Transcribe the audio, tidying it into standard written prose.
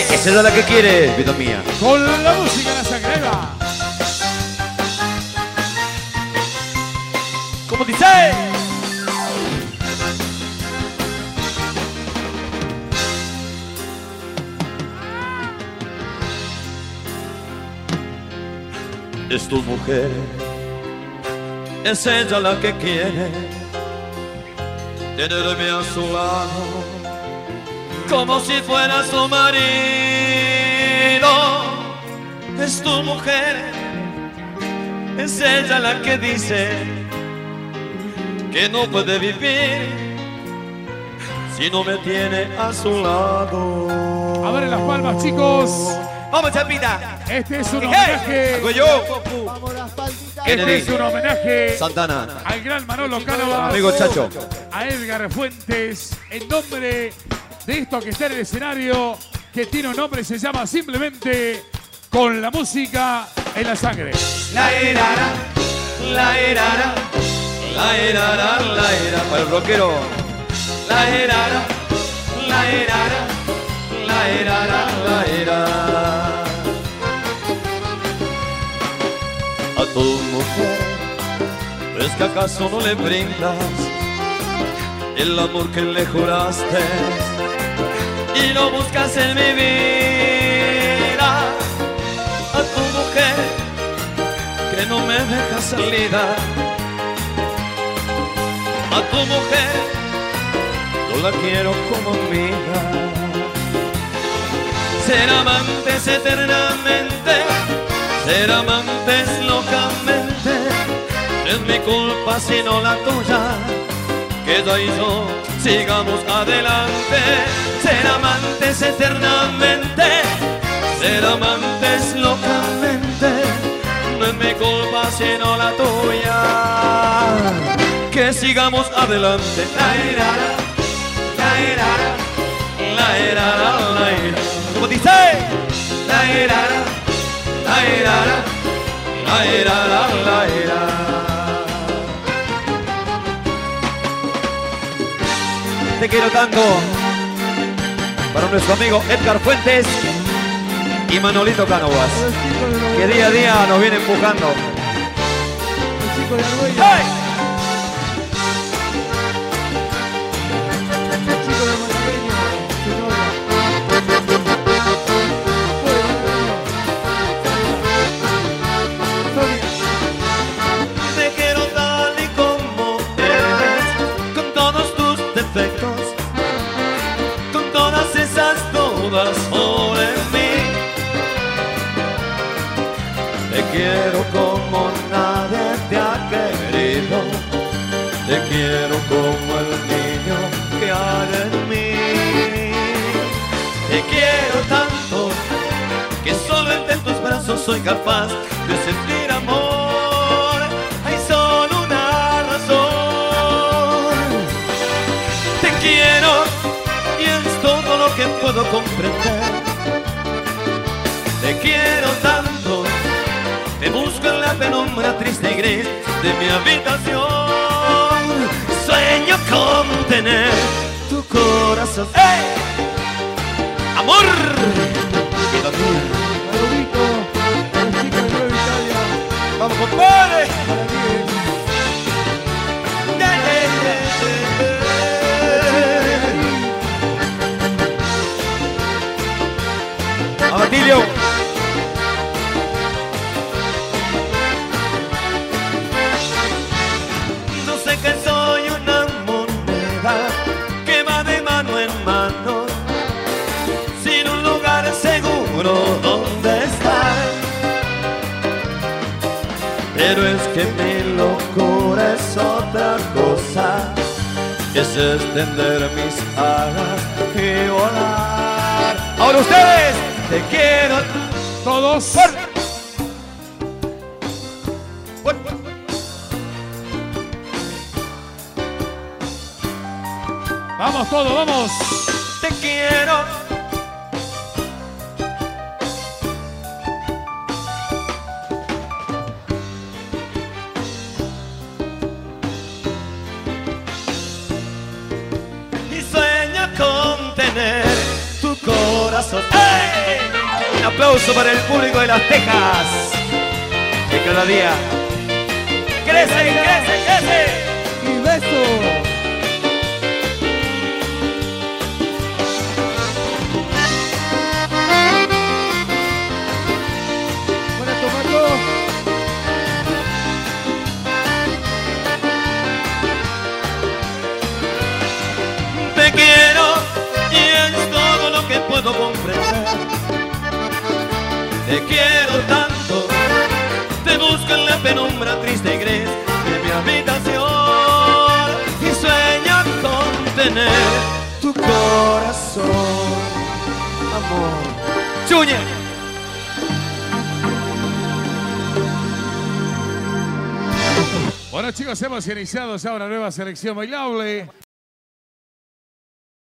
Esa es la que quiere, vida mía. Con la música en la sangre. Ahí va. ¿Cómo dice? Es tu mujer, es ella la que quiere tenerme a su lado, como si fuera su marido. Es tu mujer, es ella la que dice que no puede vivir si no me tiene a su lado. A ver en las palmas, chicos. ¡Vamos, Chapita! Este es un homenaje. ¡Hago yo! Este es un homenaje Santana. al gran Manolo Cánovas, Amigo Chacho. a Edgar Fuentes, en nombre de esto que está en el escenario, que tiene un nombre y se llama simplemente Con la música en la sangre. La erara, la erara, la erara, la erara. Para el rockero. La erara, la erara, la erara, la erara. A tu mujer, ¿es que acaso no le brindas el amor que le juraste y lo buscas en mi vida? A tu mujer que no me deja salida, a tu mujer yo la quiero como amiga. Ser amantes eternamente, ser amantes locamente, es mi culpa sino la tuya, que ella y yo sigamos adelante. Ser amantes eternamente, ser amantes locamente, no es mi culpa sino la tuya, que sigamos adelante. La erara, la erara, la erara, la erara. ¿Cómo dice? La erara, la erara, la erara, la erara. Te quiero tanto. Para nuestro amigo Edgar Fuentes y Manolito Cánovas, que día a día nos viene empujando. ¡Hey! Te quiero tal y como eres, con todos tus defectos, con todas esas dudas sobre mí. Te quiero como nadie te ha querido, te quiero como el niño que hay en mí. Te quiero tanto que solo entre tus brazos soy capaz de sentir amor. Hay solo una razón. Te quiero y es todo lo que puedo comprender. Te quiero tanto, te busco en la penumbra triste y gris de mi habitación. Sueño con tener tu corazón. ¡Hey! ¡Amor! Vida mía. Saludito a los chicos de Nueva Italia. ¡Vamos, compadre! ¡Abatilio! Yo sé que soy una moneda que va de mano en mano, sin un lugar seguro donde estar. Pero es que mi locura es otra cosa, es extender mis alas y volar. Ahora ustedes, te quiero. Todos. ¡Fuerte! Vamos todos, vamos. Te quiero. Y sueño con tener tu corazón. ¡Hey! Un aplauso para el público de Las Tejas. Que cada día crece, crece, crece. Y beso. Buena Tomato. Te quiero y es todo lo que puedo comprender. Te quiero tanto, te busco en la penumbra triste y gris de mi habitación y sueño con tener tu corazón, amor. Chuñe. Bueno chicos, hemos iniciado ya una nueva selección bailable.